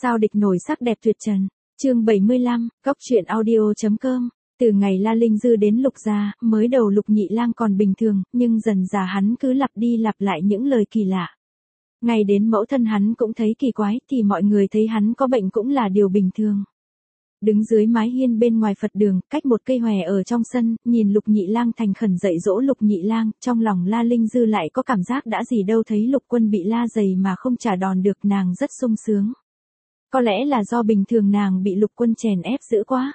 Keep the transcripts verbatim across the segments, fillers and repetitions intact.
Sao địch nổi sắc đẹp tuyệt trần. Chương bảy mươi lăm, Góc truyện audio chấm com. Từ ngày La Linh Dư đến Lục gia, mới đầu Lục Nhị Lang còn bình thường, nhưng dần dà hắn cứ lặp đi lặp lại những lời kỳ lạ. Ngay đến mẫu thân hắn cũng thấy kỳ quái, thì mọi người thấy hắn có bệnh cũng là điều bình thường. Đứng dưới mái hiên bên ngoài Phật đường, cách một cây hòe ở trong sân, nhìn Lục Nhị Lang thành khẩn dạy dỗ Lục Nhị Lang, trong lòng La Linh Dư lại có cảm giác đã gì đâu thấy Lục Quân bị la dày mà không trả đòn được, nàng rất sung sướng. Có lẽ là do bình thường nàng bị Lục Quân chèn ép dữ quá.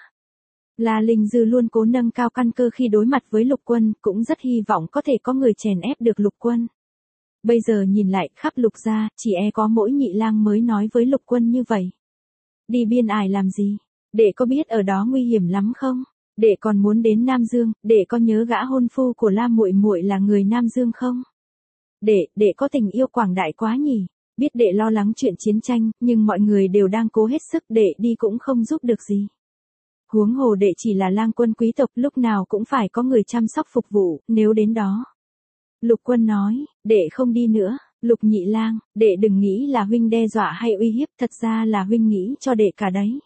La Linh Dư luôn cố nâng cao căn cơ khi đối mặt với Lục Quân, cũng rất hy vọng có thể có người chèn ép được Lục Quân. Bây giờ nhìn lại, khắp Lục gia, chỉ e có mỗi Nhị Lang mới nói với Lục Quân như vậy. Đi biên ải làm gì? Đệ có biết ở đó nguy hiểm lắm không? Đệ còn muốn đến Nam Dương, đệ có nhớ gã hôn phu của La muội muội là người Nam Dương không? Đệ, đệ có tình yêu quảng đại quá nhỉ? Biết đệ lo lắng chuyện chiến tranh, nhưng mọi người đều đang cố hết sức, đệ đi cũng không giúp được gì. Huống hồ đệ chỉ là lang quân quý tộc, lúc nào cũng phải có người chăm sóc phục vụ, nếu đến đó. Lục Quân nói, đệ không đi nữa. Lục Nhị Lang, đệ đừng nghĩ là huynh đe dọa hay uy hiếp, thật ra là huynh nghĩ cho đệ cả đấy.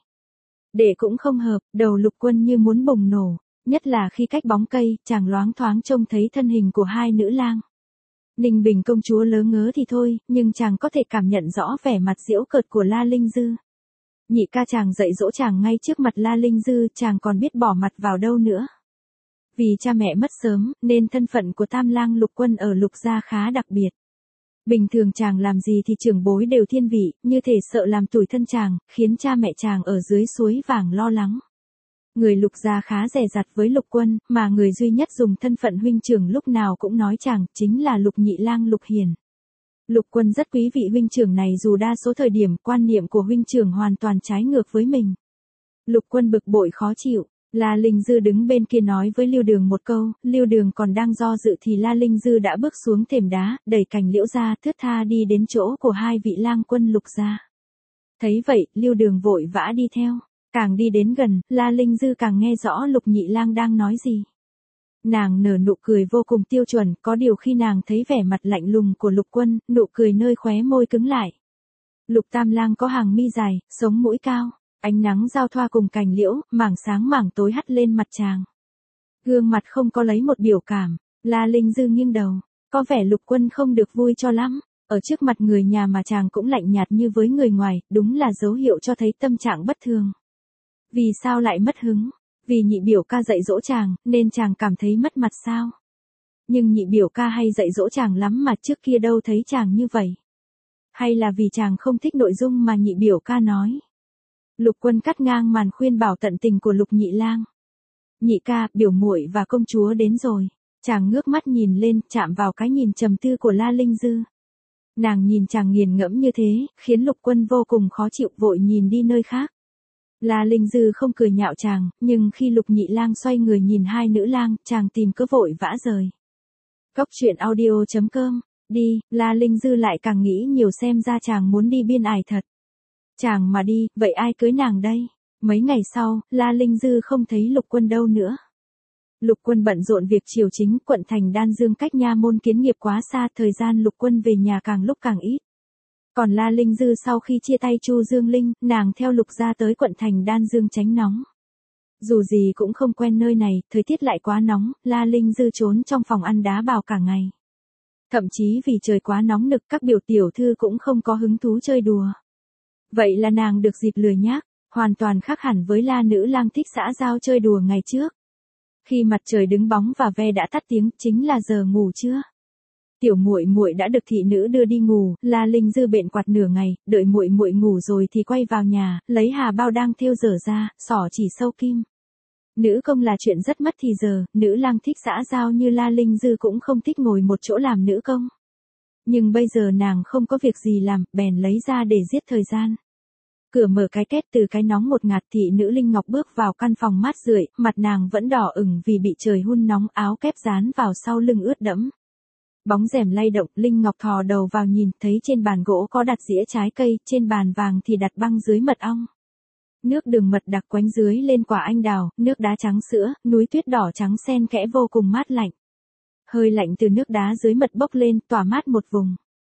Đệ cũng không hợp, đầu Lục Quân như muốn bùng nổ, nhất là khi cách bóng cây, chàng loáng thoáng trông thấy thân hình của hai nữ lang. Ninh Bình công chúa lớ ngớ thì thôi, nhưng chàng có thể cảm nhận rõ vẻ mặt giễu cợt của La Linh Dư. Nhị ca chàng dạy dỗ chàng ngay trước mặt La Linh Dư, chàng còn biết bỏ mặt vào đâu nữa. Vì cha mẹ mất sớm, nên thân phận của tam lang Lục Quân ở Lục gia khá đặc biệt. Bình thường chàng làm gì thì trưởng bối đều thiên vị, như thể sợ làm tủi thân chàng, khiến cha mẹ chàng ở dưới suối vàng lo lắng. Người Lục gia khá dè dặt với Lục Quân, mà người duy nhất dùng thân phận huynh trưởng lúc nào cũng nói chàng, chính là Lục Nhị Lang Lục Hiền. Lục Quân rất quý vị huynh trưởng này dù đa số thời điểm quan niệm của huynh trưởng hoàn toàn trái ngược với mình. Lục Quân bực bội khó chịu. La Linh Dư đứng bên kia nói với Lưu Đường một câu, Lưu Đường còn đang do dự thì La Linh Dư đã bước xuống thềm đá, đẩy cành liễu ra, thướt tha đi đến chỗ của hai vị lang quân Lục gia. Thấy vậy, Lưu Đường vội vã đi theo. Càng đi đến gần, La Linh Dư càng nghe rõ Lục Nhị Lang đang nói gì. Nàng nở nụ cười vô cùng tiêu chuẩn, có điều khi nàng thấy vẻ mặt lạnh lùng của Lục Quân, nụ cười nơi khóe môi cứng lại. Lục Tam Lang có hàng mi dài, sống mũi cao. Ánh nắng giao thoa cùng cành liễu, mảng sáng mảng tối hắt lên mặt chàng. Gương mặt không có lấy một biểu cảm, La Linh Dư nghiêng đầu, có vẻ Lục Quân không được vui cho lắm, ở trước mặt người nhà mà chàng cũng lạnh nhạt như với người ngoài, đúng là dấu hiệu cho thấy tâm trạng bất thường. Vì sao lại mất hứng? Vì nhị biểu ca dạy dỗ chàng, nên chàng cảm thấy mất mặt sao? Nhưng nhị biểu ca hay dạy dỗ chàng lắm mà trước kia đâu thấy chàng như vậy. Hay là vì chàng không thích nội dung mà nhị biểu ca nói? Lục Quân cắt ngang màn khuyên bảo tận tình của Lục Nhị Lang. Nhị ca, biểu muội và công chúa đến rồi. Chàng ngước mắt nhìn lên, chạm vào cái nhìn trầm tư của La Linh Dư. Nàng nhìn chàng nghiền ngẫm như thế, khiến Lục Quân vô cùng khó chịu, vội nhìn đi nơi khác. La Linh Dư không cười nhạo chàng, nhưng khi Lục Nhị Lang xoay người nhìn hai nữ lang, chàng tìm cớ vội vã rời. Góc truyện audio chấm com. Đi, La Linh Dư lại càng nghĩ nhiều, xem ra chàng muốn đi biên ải thật. Chàng mà đi, vậy ai cưới nàng đây? Mấy ngày sau, La Linh Dư không thấy Lục Quân đâu nữa. Lục Quân bận rộn việc triều chính, quận thành Đan Dương cách nha môn Kiến Nghiệp quá xa, thời gian Lục Quân về nhà càng lúc càng ít. Còn La Linh Dư sau khi chia tay Chu Dương Linh, nàng theo Lục gia tới quận thành Đan Dương tránh nóng. Dù gì cũng không quen nơi này, thời tiết lại quá nóng, La Linh Dư trốn trong phòng ăn đá bào cả ngày. Thậm chí vì trời quá nóng nực, các biểu tiểu thư cũng không có hứng thú chơi đùa. Vậy là nàng được dịp lười nhác, hoàn toàn khác hẳn với La nữ lang thích xã giao chơi đùa ngày trước. Khi mặt trời đứng bóng và ve đã tắt tiếng, chính là giờ ngủ trưa. Tiểu muội muội đã được thị nữ đưa đi ngủ, La Linh Dư bện quạt nửa ngày, đợi muội muội ngủ rồi thì quay vào nhà, lấy hà bao đang thêu dở ra, xỏ chỉ sâu kim. Nữ công là chuyện rất mất thì giờ, nữ lang thích xã giao như La Linh Dư cũng không thích ngồi một chỗ làm nữ công. Nhưng bây giờ nàng không có việc gì làm, bèn lấy ra để giết thời gian. Cửa mở cái két, từ cái nóng một ngạt, thị nữ Linh Ngọc bước vào căn phòng mát rượi, mặt nàng vẫn đỏ ửng vì bị trời hun nóng, áo kép dán vào sau lưng ướt đẫm. Bóng rèm lay động, Linh Ngọc thò đầu vào nhìn, thấy trên bàn gỗ có đặt dĩa trái cây, trên bàn vàng thì đặt băng dưới mật ong. Nước đường mật đặc quánh dưới lên quả anh đào, nước đá trắng sữa, núi tuyết đỏ trắng xen kẽ vô cùng mát lạnh. Hơi lạnh từ nước đá dưới mật bốc lên, tỏa mát một vùng.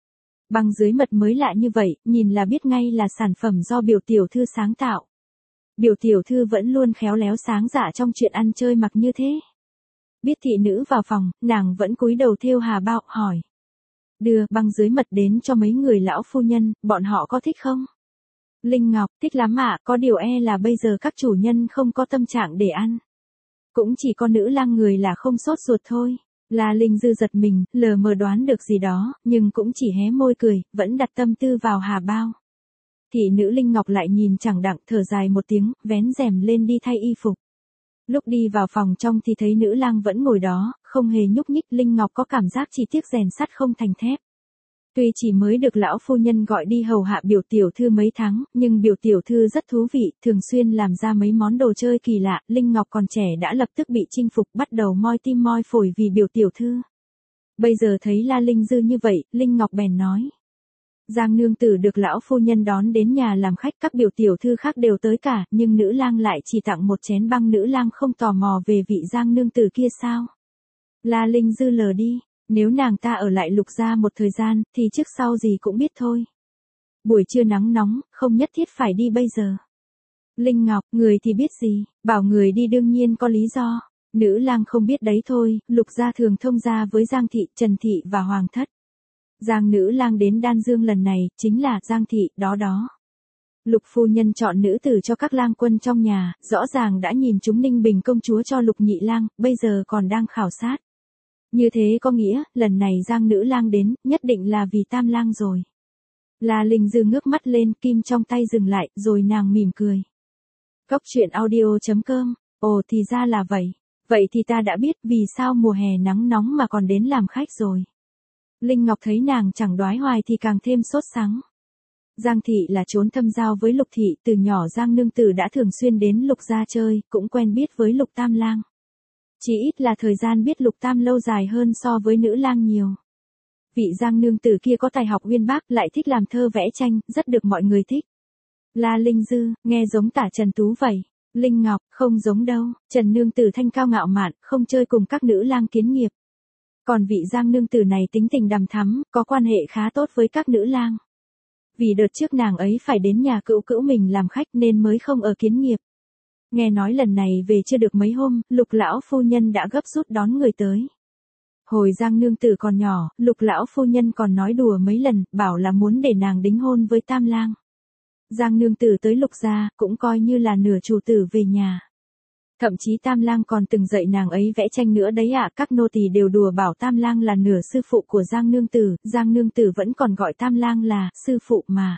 Băng dưới mật mới lạ như vậy, nhìn là biết ngay là sản phẩm do biểu tiểu thư sáng tạo. Biểu tiểu thư vẫn luôn khéo léo sáng dạ trong chuyện ăn chơi mặc như thế. Biết thị nữ vào phòng, nàng vẫn cúi đầu thêu hà bao, hỏi. Đưa băng dưới mật đến cho mấy người lão phu nhân, bọn họ có thích không? Linh Ngọc, thích lắm ạ, có điều e là bây giờ các chủ nhân không có tâm trạng để ăn. Cũng chỉ có nữ lang người là không sốt ruột thôi. La Linh Dư giật mình, lờ mờ đoán được gì đó, nhưng cũng chỉ hé môi cười, vẫn đặt tâm tư vào hà bao. Thị nữ Linh Ngọc lại nhìn chẳng đặng, thở dài một tiếng, vén rèm lên đi thay y phục. Lúc đi vào phòng trong thì thấy nữ lang vẫn ngồi đó, không hề nhúc nhích. Linh Ngọc có cảm giác chỉ tiếc rèn sắt không thành thép. Tuy chỉ mới được lão phu nhân gọi đi hầu hạ biểu tiểu thư mấy tháng, nhưng biểu tiểu thư rất thú vị, thường xuyên làm ra mấy món đồ chơi kỳ lạ. Linh Ngọc còn trẻ đã lập tức bị chinh phục, bắt đầu moi tim moi phổi vì biểu tiểu thư. Bây giờ thấy La Linh Dư như vậy, Linh Ngọc bèn nói. Giang nương tử được lão phu nhân đón đến nhà làm khách, các biểu tiểu thư khác đều tới cả, nhưng nữ lang lại chỉ tặng một chén băng. Nữ lang không tò mò về vị Giang nương tử kia sao? La Linh Dư lờ đi. Nếu nàng ta ở lại Lục gia một thời gian, thì trước sau gì cũng biết thôi. Buổi trưa nắng nóng, không nhất thiết phải đi bây giờ. Linh Ngọc, người thì biết gì, bảo người đi đương nhiên có lý do. Nữ lang không biết đấy thôi, Lục gia thường thông gia với Giang thị, Trần thị và Hoàng thất. Giang nữ lang đến Đan Dương lần này, chính là Giang thị, đó đó. Lục phu nhân chọn nữ tử cho các lang quân trong nhà, rõ ràng đã nhìn chúng Ninh Bình công chúa cho Lục nhị lang, bây giờ còn đang khảo sát. Như thế có nghĩa, lần này Giang nữ lang đến, nhất định là vì Tam lang rồi. La Linh Dư ngước mắt lên, kim trong tay dừng lại, rồi nàng mỉm cười. Cốc truyện audio chấm com, ồ thì ra là vậy. Vậy thì ta đã biết vì sao mùa hè nắng nóng mà còn đến làm khách rồi. Linh Ngọc thấy nàng chẳng đoái hoài thì càng thêm sốt sắng. Giang thị là chốn thâm giao với Lục thị, từ nhỏ Giang nương tử đã thường xuyên đến Lục gia chơi, cũng quen biết với Lục Tam lang. Chỉ ít là thời gian biết Lục Tam lâu dài hơn so với nữ lang nhiều. Vị Giang nương tử kia có tài học uyên bác, lại thích làm thơ vẽ tranh, rất được mọi người thích. La Linh Dư, nghe giống tả Trần Tú vậy. Linh Ngọc, không giống đâu, Trần nương tử thanh cao ngạo mạn, không chơi cùng các nữ lang kiến nghiệp. Còn vị Giang nương tử này tính tình đằm thắm, có quan hệ khá tốt với các nữ lang. Vì đợt trước nàng ấy phải đến nhà cữu cữu mình làm khách nên mới không ở kiến nghiệp. Nghe nói lần này về chưa được mấy hôm, Lục lão phu nhân đã gấp rút đón người tới. Hồi Giang nương tử còn nhỏ, Lục lão phu nhân còn nói đùa mấy lần, bảo là muốn để nàng đính hôn với Tam lang. Giang nương tử tới Lục gia, cũng coi như là nửa chủ tử về nhà. Thậm chí Tam lang còn từng dạy nàng ấy vẽ tranh nữa đấy ạ, các nô tỳ đều đùa bảo Tam lang là nửa sư phụ của Giang nương tử, Giang nương tử vẫn còn gọi Tam lang là sư phụ mà.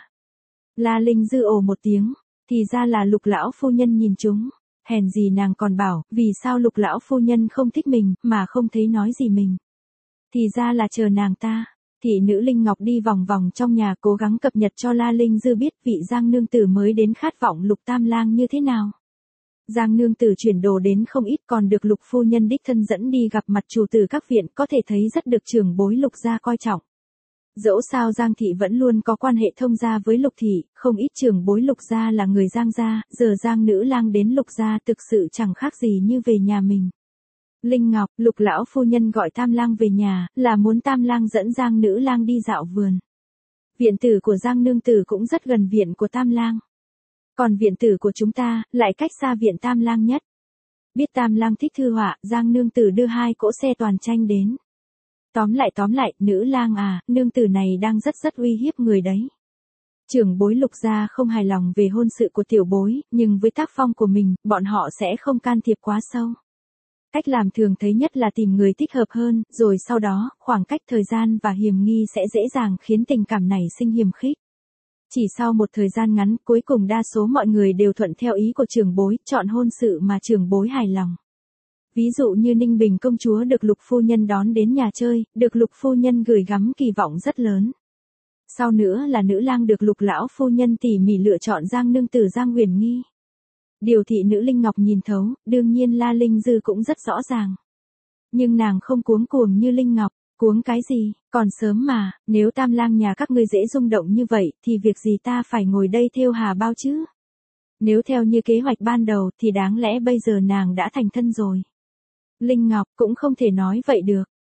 La Linh Dư ồ một tiếng, thì ra là Lục lão phu nhân nhìn chúng. Hèn gì nàng còn bảo, vì sao Lục lão phu nhân không thích mình, mà không thấy nói gì mình. Thì ra là chờ nàng ta. Thị nữ Linh Ngọc đi vòng vòng trong nhà cố gắng cập nhật cho La Linh Dư biết vị Giang nương tử mới đến khát vọng Lục Tam lang như thế nào. Giang nương tử chuyển đồ đến không ít, còn được Lục phu nhân đích thân dẫn đi gặp mặt chủ tử các viện, có thể thấy rất được trưởng bối Lục gia coi trọng. Dẫu sao Giang thị vẫn luôn có quan hệ thông gia với Lục thị, không ít trưởng bối Lục gia là người Giang gia, giờ Giang nữ lang đến Lục gia thực sự chẳng khác gì như về nhà mình. Linh Ngọc, Lục lão phu nhân gọi Tam lang về nhà, là muốn Tam lang dẫn Giang nữ lang đi dạo vườn. Viện tử của Giang nương tử cũng rất gần viện của Tam lang. Còn viện tử của chúng ta, lại cách xa viện Tam lang nhất. Biết Tam lang thích thư họa, Giang nương tử đưa hai cỗ xe toàn tranh đến. Tóm lại tóm lại, nữ lang à, nương tử này đang rất rất uy hiếp người đấy. Trưởng bối Lục gia không hài lòng về hôn sự của tiểu bối, nhưng với tác phong của mình, bọn họ sẽ không can thiệp quá sâu. Cách làm thường thấy nhất là tìm người thích hợp hơn, rồi sau đó, khoảng cách thời gian và hiềm nghi sẽ dễ dàng khiến tình cảm nảy sinh hiềm khích. Chỉ sau một thời gian ngắn, cuối cùng đa số mọi người đều thuận theo ý của trưởng bối, chọn hôn sự mà trưởng bối hài lòng. Ví dụ như Ninh Bình công chúa được Lục phu nhân đón đến nhà chơi, được Lục phu nhân gửi gắm kỳ vọng rất lớn. Sau nữa là nữ lang được Lục lão phu nhân tỉ mỉ lựa chọn Giang nương tử Giang Huyền Nghi. Điều thị nữ Linh Ngọc nhìn thấu, đương nhiên La Linh Dư cũng rất rõ ràng. Nhưng nàng không cuống cuồng như Linh Ngọc, cuống cái gì, còn sớm mà, nếu Tam lang nhà các ngươi dễ rung động như vậy, thì việc gì ta phải ngồi đây thêu hà bao chứ? Nếu theo như kế hoạch ban đầu thì đáng lẽ bây giờ nàng đã thành thân rồi. Linh Ngọc cũng không thể nói vậy được.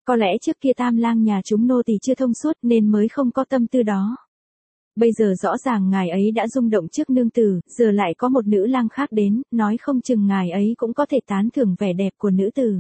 Có lẽ trước kia Tam Lang nhà chúng nô tỳ chưa thông suốt nên mới không có tâm tư đó. Bây giờ rõ ràng ngài ấy đã rung động trước nương tử, giờ lại có một nữ lang khác đến, nói không chừng ngài ấy cũng có thể tán thưởng vẻ đẹp của nữ tử.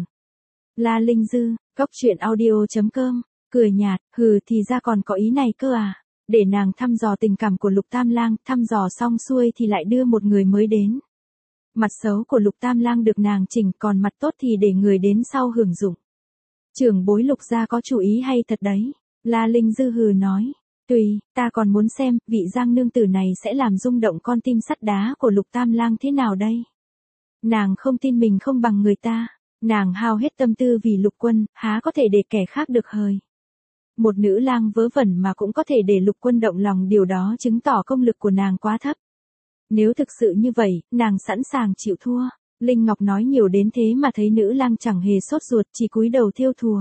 La Linh Dư, Cóc Truyện Audio chấm com, cười nhạt, hừ thì ra còn có ý này cơ à. Để nàng thăm dò tình cảm của Lục Tam Lang, thăm dò xong xuôi thì lại đưa một người mới đến. Mặt xấu của Lục Tam Lang được nàng chỉnh, còn mặt tốt thì để người đến sau hưởng dụng. Trưởng bối Lục gia có chủ ý hay thật đấy. La Linh Dư hừ nói. Tùy, ta còn muốn xem, vị Giang nương tử này sẽ làm rung động con tim sắt đá của Lục Tam Lang thế nào đây? Nàng không tin mình không bằng người ta. Nàng hao hết tâm tư vì Lục Quân, há có thể để kẻ khác được hời. Một nữ lang vớ vẩn mà cũng có thể để Lục Quân động lòng, điều đó chứng tỏ công lực của nàng quá thấp. Nếu thực sự như vậy, nàng sẵn sàng chịu thua. Linh Ngọc nói nhiều đến thế mà thấy nữ lang chẳng hề sốt ruột, chỉ cúi đầu thêu thùa.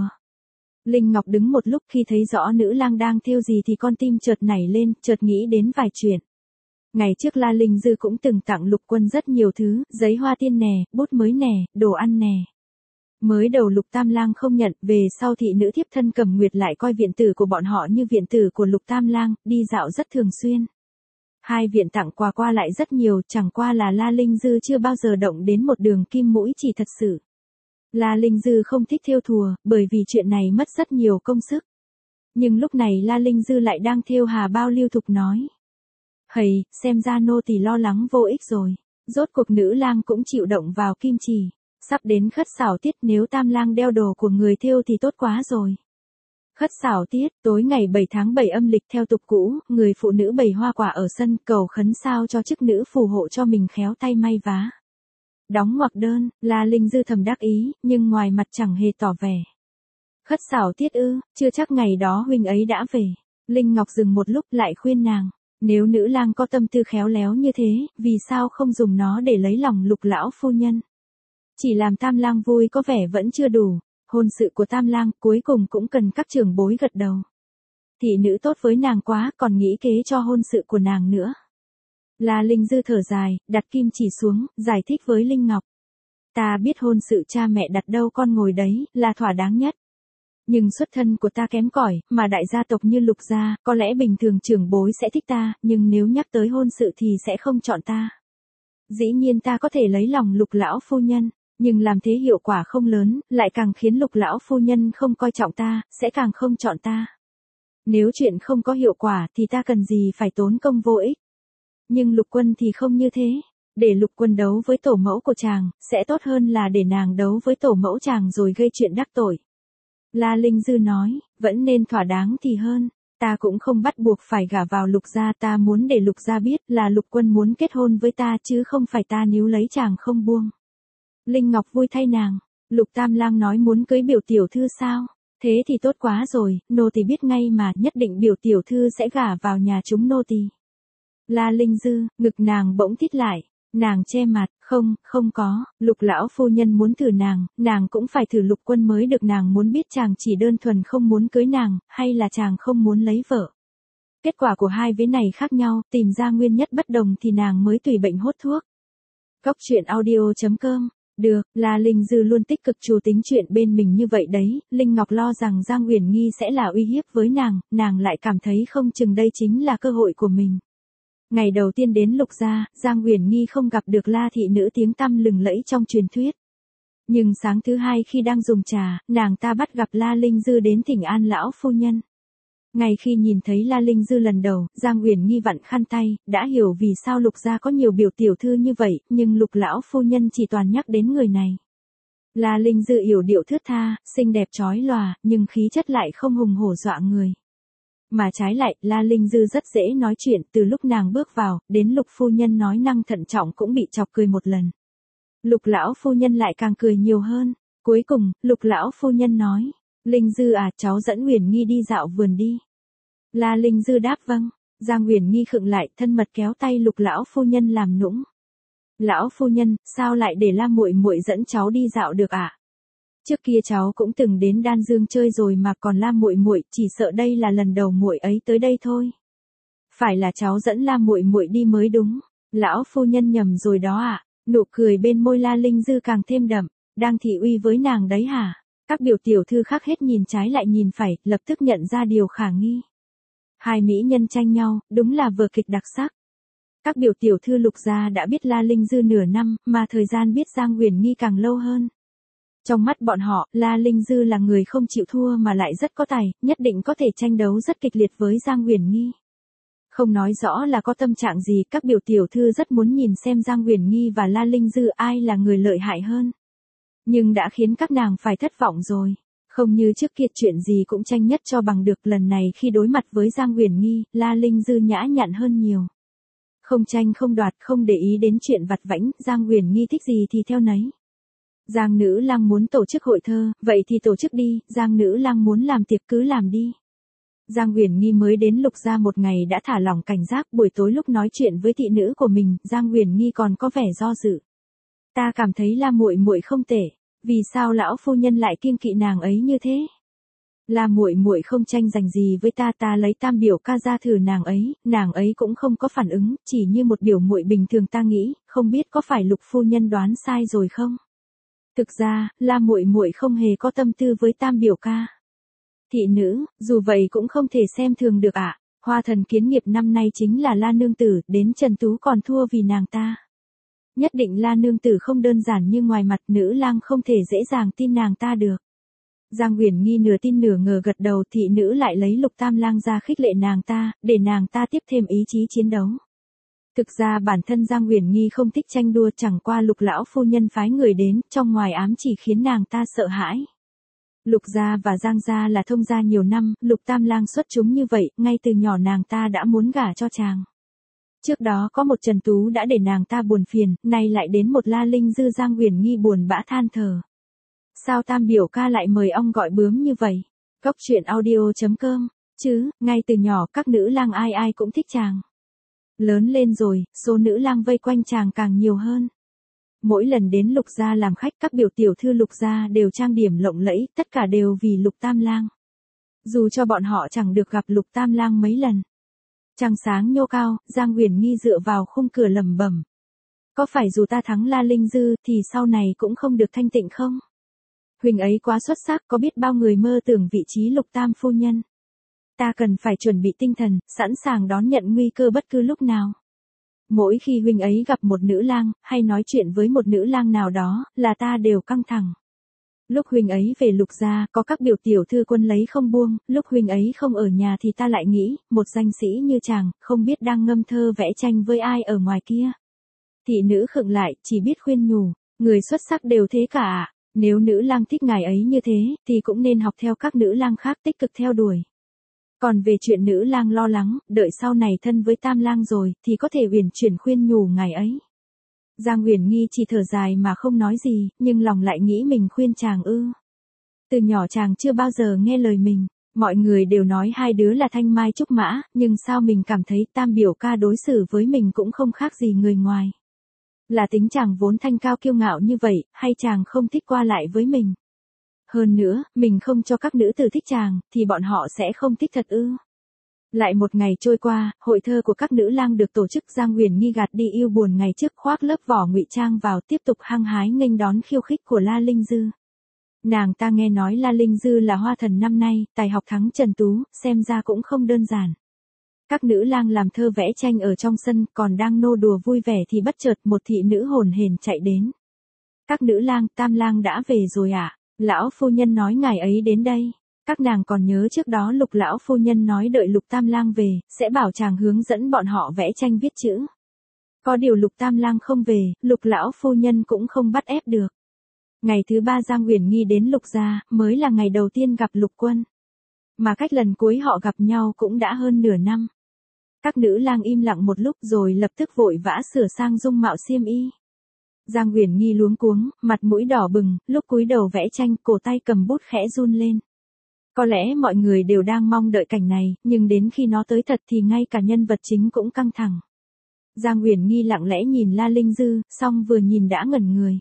Linh Ngọc đứng một lúc, khi thấy rõ nữ lang đang thêu gì thì con tim chợt nảy lên, chợt nghĩ đến vài chuyện. Ngày trước La Linh Dư cũng từng tặng Lục Quân rất nhiều thứ, giấy hoa tiên nè, bút mới nè, đồ ăn nè. Mới đầu Lục Tam Lang không nhận, về sau thị nữ thiếp thân Cẩm Nguyệt lại coi viện tử của bọn họ như viện tử của Lục Tam Lang, đi dạo rất thường xuyên. Hai viện tặng quà qua lại rất nhiều, chẳng qua là La Linh Dư chưa bao giờ động đến một đường kim mũi chỉ thật sự. La Linh Dư không thích thêu thùa, bởi vì chuyện này mất rất nhiều công sức. Nhưng lúc này La Linh Dư lại đang thêu hà bao lưu thục nói. Hầy, xem ra nô tỳ lo lắng vô ích rồi. Rốt cuộc nữ lang cũng chịu động vào kim chỉ. Sắp đến khất xảo tiết, nếu Tam Lang đeo đồ của người thêu thì tốt quá rồi. Khất xảo tiết, tối ngày bảy tháng bảy âm lịch theo tục cũ, người phụ nữ bày hoa quả ở sân, cầu khấn sao cho chức nữ phù hộ cho mình khéo tay may vá. Đóng ngoặc đơn, La Linh Dư thầm đắc ý, nhưng ngoài mặt chẳng hề tỏ vẻ. Khất xảo tiết ư, chưa chắc ngày đó huynh ấy đã về. Linh Ngọc dừng một lúc lại khuyên nàng, nếu nữ lang có tâm tư khéo léo như thế, vì sao không dùng nó để lấy lòng Lục lão phu nhân? Chỉ làm Tam Lang vui có vẻ vẫn chưa đủ, hôn sự của Tam Lang cuối cùng cũng cần các trưởng bối gật đầu. Thị nữ tốt với nàng quá, còn nghĩ kế cho hôn sự của nàng nữa. La Linh Dư thở dài, đặt kim chỉ xuống, giải thích với Linh Ngọc. Ta biết hôn sự cha mẹ đặt đâu con ngồi đấy, là thỏa đáng nhất. Nhưng xuất thân của ta kém cỏi, mà đại gia tộc như Lục gia, có lẽ bình thường trưởng bối sẽ thích ta, nhưng nếu nhắc tới hôn sự thì sẽ không chọn ta. Dĩ nhiên ta có thể lấy lòng Lục lão phu nhân, nhưng làm thế hiệu quả không lớn, lại càng khiến Lục lão phu nhân không coi trọng ta, sẽ càng không chọn ta. Nếu chuyện không có hiệu quả thì ta cần gì phải tốn công vô ích. Nhưng Lục Quân thì không như thế. Để Lục Quân đấu với tổ mẫu của chàng, sẽ tốt hơn là để nàng đấu với tổ mẫu chàng rồi gây chuyện đắc tội. La Linh Dư nói, vẫn nên thỏa đáng thì hơn. Ta cũng không bắt buộc phải gả vào Lục gia, ta muốn để Lục gia biết là Lục Quân muốn kết hôn với ta chứ không phải ta níu lấy chàng không buông. Linh Ngọc vui thay nàng, Lục Tam Lang nói muốn cưới biểu tiểu thư sao? Thế thì tốt quá rồi, nô tỳ biết ngay mà, nhất định biểu tiểu thư sẽ gả vào nhà chúng nô tỳ. La Linh Dư, ngực nàng bỗng thít lại, nàng che mặt, không, không có, Lục lão phu nhân muốn thử nàng, nàng cũng phải thử Lục Quân mới được, nàng muốn biết chàng chỉ đơn thuần không muốn cưới nàng, hay là chàng không muốn lấy vợ. Kết quả của hai vế này khác nhau, tìm ra nguyên nhất bất đồng thì nàng mới tùy bệnh hốt thuốc. Cóc Truyện Audio chấm com. Được, La Linh Dư luôn tích cực chủ tính chuyện bên mình như vậy đấy, Linh Ngọc lo rằng Giang Uyển Nghi sẽ là uy hiếp với nàng, nàng lại cảm thấy không chừng đây chính là cơ hội của mình. Ngày đầu tiên đến Lục gia, Giang Uyển Nghi không gặp được La thị nữ tiếng tăm lừng lẫy trong truyền thuyết. Nhưng sáng thứ hai khi đang dùng trà, nàng ta bắt gặp La Linh Dư đến thỉnh an lão phu nhân. Ngay khi nhìn thấy La Linh Dư lần đầu, Giang Uyển Nghi vặn khăn tay, đã hiểu vì sao Lục gia có nhiều biểu tiểu thư như vậy, nhưng Lục lão phu nhân chỉ toàn nhắc đến người này. La Linh Dư yểu điệu thướt tha, xinh đẹp chói lòa, nhưng khí chất lại không hùng hổ dọa người. Mà trái lại, La Linh Dư rất dễ nói chuyện, từ lúc nàng bước vào, đến Lục phu nhân nói năng thận trọng cũng bị chọc cười một lần. Lục lão phu nhân lại càng cười nhiều hơn. Cuối cùng, Lục lão phu nhân nói, Linh Dư à, cháu dẫn Uyển Nghi đi dạo vườn đi. La Linh Dư đáp vâng. Giang Uyển Nghi khựng lại, thân mật kéo tay Lục lão phu nhân làm nũng. Lão phu nhân, sao lại để La muội muội dẫn cháu đi dạo được ạ? À? Trước kia cháu cũng từng đến Đan Dương chơi rồi mà, còn La muội muội chỉ sợ đây là lần đầu muội ấy tới đây thôi. Phải là cháu dẫn La muội muội đi mới đúng. Lão phu nhân nhầm rồi đó ạ. À? Nụ cười bên môi La Linh Dư càng thêm đậm, đang thị uy với nàng đấy hả? Các biểu tiểu thư khác hết nhìn trái lại nhìn phải, lập tức nhận ra điều khả nghi. Hai mỹ nhân tranh nhau, đúng là vở kịch đặc sắc. Các biểu tiểu thư Lục gia đã biết La Linh Dư nửa năm, mà thời gian biết Giang Uyển Nghi càng lâu hơn. Trong mắt bọn họ, La Linh Dư là người không chịu thua mà lại rất có tài, nhất định có thể tranh đấu rất kịch liệt với Giang Uyển Nghi. Không nói rõ là có tâm trạng gì, các biểu tiểu thư rất muốn nhìn xem Giang Uyển Nghi và La Linh Dư ai là người lợi hại hơn. Nhưng đã khiến các nàng phải thất vọng rồi. Không như trước kia chuyện gì cũng tranh nhất cho bằng được, lần này khi đối mặt với Giang Uyển Nghi, La Linh Dư nhã nhặn hơn nhiều. Không tranh không đoạt, không để ý đến chuyện vặt vãnh, Giang Uyển Nghi thích gì thì theo nấy. Giang nữ lang muốn tổ chức hội thơ, vậy thì tổ chức đi, Giang nữ lang muốn làm tiệc cứ làm đi. Giang Uyển Nghi mới đến Lục gia một ngày đã thả lỏng cảnh giác, buổi tối lúc nói chuyện với thị nữ của mình, Giang Uyển Nghi còn có vẻ do dự. Ta cảm thấy La muội muội không tệ, vì sao lão phu nhân lại kiêng kỵ nàng ấy như thế? La muội muội không tranh giành gì với ta, ta lấy Tam biểu ca ra thử nàng ấy, nàng ấy cũng không có phản ứng, chỉ như một biểu muội bình thường, ta nghĩ, không biết có phải Lục phu nhân đoán sai rồi không? Thực ra, La muội muội không hề có tâm tư với Tam biểu ca. Thị nữ, dù vậy cũng không thể xem thường được ạ. À. Hoa thần kiến nghiệp năm nay chính là La nương tử, đến Trần Tú còn thua vì nàng ta. Nhất định La nương tử không đơn giản như ngoài mặt, nữ lang không thể dễ dàng tin nàng ta được. Giang Uyển Nghi nửa tin nửa ngờ gật đầu, thị nữ lại lấy Lục Tam lang ra khích lệ nàng ta, để nàng ta tiếp thêm ý chí chiến đấu. Thực ra bản thân Giang Uyển Nghi không thích tranh đua, chẳng qua Lục lão phu nhân phái người đến, trong ngoài ám chỉ khiến nàng ta sợ hãi. Lục gia và Giang gia là thông gia nhiều năm, Lục Tam lang xuất chúng như vậy, ngay từ nhỏ nàng ta đã muốn gả cho chàng. Trước đó có một Trần Tú đã để nàng ta buồn phiền, nay lại đến một La Linh Dư, Giang Uyển Nghi buồn bã than thở. Sao Tam biểu ca lại mời ong gọi bướm như vậy? Cốc truyện audio chấm com, chứ, ngay từ nhỏ các nữ lang ai ai cũng thích chàng. Lớn lên rồi, số nữ lang vây quanh chàng càng nhiều hơn. Mỗi lần đến Lục gia làm khách, các biểu tiểu thư Lục gia đều trang điểm lộng lẫy, tất cả đều vì Lục Tam lang. Dù cho bọn họ chẳng được gặp Lục Tam lang mấy lần. Trăng sáng nhô cao, Giang Uyển Nghi dựa vào khung cửa lẩm bẩm. Có phải dù ta thắng La Linh Dư thì sau này cũng không được thanh tịnh không? Huynh ấy quá xuất sắc, có biết bao người mơ tưởng vị trí Lục Tam phu nhân. Ta cần phải chuẩn bị tinh thần, sẵn sàng đón nhận nguy cơ bất cứ lúc nào. Mỗi khi huynh ấy gặp một nữ lang, hay nói chuyện với một nữ lang nào đó, là ta đều căng thẳng. Lúc huynh ấy về Lục gia, có các biểu tiểu thư quân lấy không buông, lúc huynh ấy không ở nhà thì ta lại nghĩ, một danh sĩ như chàng, không biết đang ngâm thơ vẽ tranh với ai ở ngoài kia. Thị nữ khựng lại, chỉ biết khuyên nhủ, người xuất sắc đều thế cả ạ. Nếu nữ lang thích ngài ấy như thế, thì cũng nên học theo các nữ lang khác tích cực theo đuổi. Còn về chuyện nữ lang lo lắng, đợi sau này thân với Tam lang rồi, thì có thể uyển chuyển khuyên nhủ ngài ấy. Giang Uyển Nghi chỉ thở dài mà không nói gì, nhưng lòng lại nghĩ mình khuyên chàng ư. Từ nhỏ chàng chưa bao giờ nghe lời mình, mọi người đều nói hai đứa là thanh mai trúc mã, nhưng sao mình cảm thấy Tam biểu ca đối xử với mình cũng không khác gì người ngoài. Là tính chàng vốn thanh cao kiêu ngạo như vậy, hay chàng không thích qua lại với mình? Hơn nữa, mình không cho các nữ tử thích chàng, thì bọn họ sẽ không thích thật ư. Lại một ngày trôi qua, hội thơ của các nữ lang được tổ chức. Giang Uyển Nghi gạt đi yêu buồn ngày trước, khoác lớp vỏ ngụy trang vào, tiếp tục hăng hái nghênh đón khiêu khích của La Linh Dư. Nàng ta nghe nói La Linh Dư là hoa thần năm nay, tài học thắng Trần Tú, xem ra cũng không đơn giản. Các nữ lang làm thơ vẽ tranh ở trong sân, còn đang nô đùa vui vẻ thì bất chợt một thị nữ hồn hển chạy đến. Các nữ lang, Tam lang đã về rồi ạ. À? Lão phu nhân nói ngài ấy đến đây. Các nàng còn nhớ trước đó Lục lão phu nhân nói đợi Lục Tam lang về, sẽ bảo chàng hướng dẫn bọn họ vẽ tranh viết chữ. Có điều Lục Tam lang không về, Lục lão phu nhân cũng không bắt ép được. Ngày thứ ba Giang Uyển Nghi đến Lục gia, mới là ngày đầu tiên gặp Lục Quân. Mà cách lần cuối họ gặp nhau cũng đã hơn nửa năm. Các nữ lang im lặng một lúc rồi lập tức vội vã sửa sang dung mạo xiêm y. Giang Uyển Nghi luống cuống, mặt mũi đỏ bừng, lúc cúi đầu vẽ tranh, cổ tay cầm bút khẽ run lên. Có lẽ mọi người đều đang mong đợi cảnh này, nhưng đến khi nó tới thật thì ngay cả nhân vật chính cũng căng thẳng. Giang Uyển Nghi lặng lẽ nhìn La Linh Dư, xong vừa nhìn đã ngẩn người.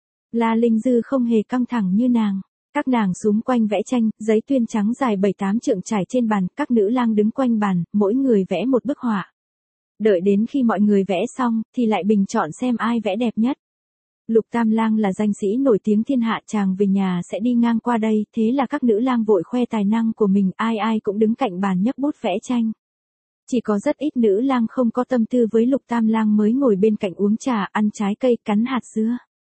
La Linh Dư không hề căng thẳng như nàng. Các nàng xúm quanh vẽ tranh, giấy tuyên trắng dài bảy tám trượng trải trên bàn, các nữ lang đứng quanh bàn, mỗi người vẽ một bức họa. Đợi đến khi mọi người vẽ xong, thì lại bình chọn xem ai vẽ đẹp nhất. Lục Tam Lang là danh sĩ nổi tiếng thiên hạ, chàng về nhà sẽ đi ngang qua đây, thế là các nữ lang vội khoe tài năng của mình, ai ai cũng đứng cạnh bàn nhấc bút vẽ tranh. Chỉ có rất ít nữ lang không có tâm tư với Lục Tam Lang mới ngồi bên cạnh uống trà, ăn trái cây, cắn hạt dưa.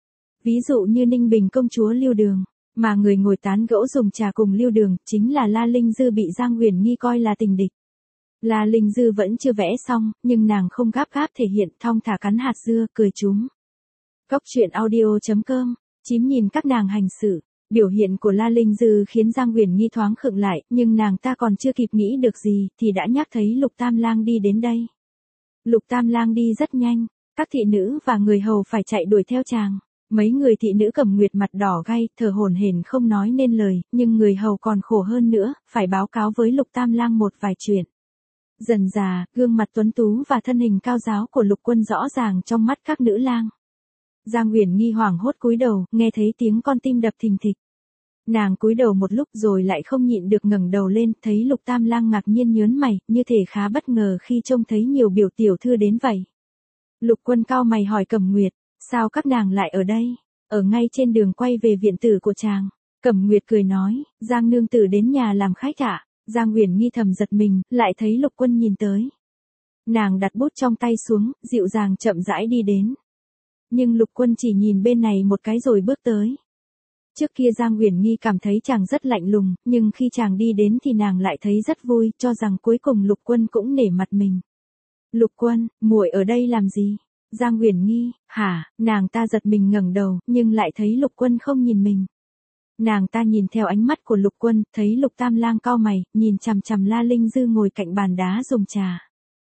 Ví dụ như Ninh Bình công chúa Lưu Đường, mà người ngồi tán gẫu dùng trà cùng Lưu Đường chính là La Linh Dư, bị Giang Uyển Nghi coi là tình địch. La Linh Dư vẫn chưa vẽ xong, nhưng nàng không gáp gáp thể hiện, thong thả cắn hạt dưa, cười chúm. Cốc truyện audio chấm com, chím nhìn các nàng hành xử, biểu hiện của La Linh Dư khiến Giang Uyển Nghi thoáng khựng lại, nhưng nàng ta còn chưa kịp nghĩ được gì, thì đã nhắc thấy Lục Tam Lang đi đến đây. Lục Tam Lang đi rất nhanh, các thị nữ và người hầu phải chạy đuổi theo chàng. Mấy người thị nữ Cẩm Nguyệt mặt đỏ gay, thở hổn hển không nói nên lời, nhưng người hầu còn khổ hơn nữa, phải báo cáo với Lục Tam Lang một vài chuyện. Dần dà, gương mặt tuấn tú và thân hình cao ráo của Lục Quân rõ ràng trong mắt các nữ lang. Giang Uyển Nghi hoảng hốt cúi đầu, nghe thấy tiếng con tim đập thình thịch. Nàng cúi đầu một lúc rồi lại không nhịn được ngẩng đầu lên, thấy Lục Tam Lang ngạc nhiên nhớn mày, như thể khá bất ngờ khi trông thấy nhiều biểu tiểu thư đến vậy. Lục Quân cau mày hỏi Cẩm Nguyệt, sao các nàng lại ở đây? Ở ngay trên đường quay về viện tử của chàng. Cẩm Nguyệt cười nói, Giang nương tử đến nhà làm khách ạ. À? Giang Uyển Nghi thầm giật mình, lại thấy Lục Quân nhìn tới. Nàng đặt bút trong tay xuống, dịu dàng chậm rãi đi đến. Nhưng Lục Quân chỉ nhìn bên này một cái rồi bước tới. Trước kia Giang Uyển Nghi cảm thấy chàng rất lạnh lùng, nhưng khi chàng đi đến thì nàng lại thấy rất vui, cho rằng cuối cùng Lục Quân cũng nể mặt mình. Lục Quân, muội ở đây làm gì? Giang Uyển Nghi, hả? Nàng ta giật mình ngẩng đầu, nhưng lại thấy Lục Quân không nhìn mình. Nàng ta nhìn theo ánh mắt của Lục Quân, thấy Lục Tam Lang cau mày, nhìn chằm chằm La Linh Dư ngồi cạnh bàn đá dùng trà.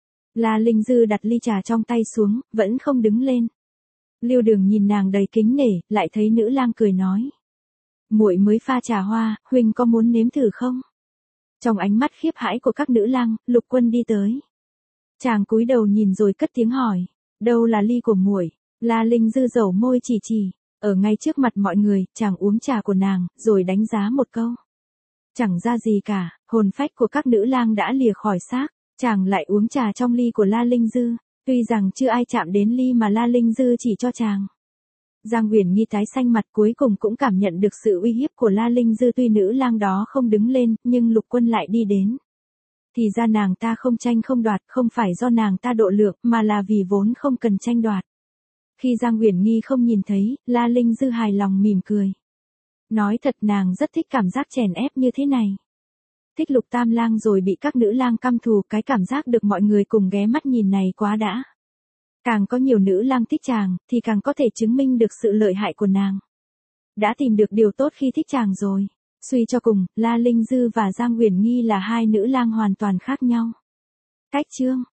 La Linh Dư đặt ly trà trong tay xuống, vẫn không đứng lên. Lưu Đường nhìn nàng đầy kính nể, lại thấy nữ lang cười nói. Muội mới pha trà hoa, huynh có muốn nếm thử không? Trong ánh mắt khiếp hãi của các nữ lang, Lục Quân đi tới. Chàng cúi đầu nhìn rồi cất tiếng hỏi. Đâu là ly của muội? La Linh Dư dẩu môi chỉ chỉ. Ở ngay trước mặt mọi người, chàng uống trà của nàng, rồi đánh giá một câu. Chẳng ra gì cả, hồn phách của các nữ lang đã lìa khỏi xác. Chàng lại uống trà trong ly của La Linh Dư. Tuy rằng chưa ai chạm đến ly mà La Linh Dư chỉ cho chàng. Giang Uyển Nghi tái xanh mặt, cuối cùng cũng cảm nhận được sự uy hiếp của La Linh Dư, tuy nữ lang đó không đứng lên, nhưng Lục Quân lại đi đến. Thì ra nàng ta không tranh không đoạt, không phải do nàng ta độ lượng, mà là vì vốn không cần tranh đoạt. Khi Giang Uyển Nghi không nhìn thấy, La Linh Dư hài lòng mỉm cười. Nói thật nàng rất thích cảm giác chèn ép như thế này. Thích Lục Tam Lang rồi bị các nữ lang căm thù, cái cảm giác được mọi người cùng ghé mắt nhìn này quá đã. Càng có nhiều nữ lang thích chàng, thì càng có thể chứng minh được sự lợi hại của nàng. Đã tìm được điều tốt khi thích chàng rồi. Suy cho cùng, La Linh Dư và Giang Uyển Nghi là hai nữ lang hoàn toàn khác nhau. Cách chương